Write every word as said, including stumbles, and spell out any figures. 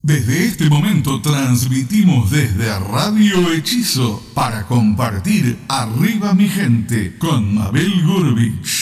Desde este momento transmitimos desde Radio Hechizo para compartir Arriba mi gente con Mabel Gurbich.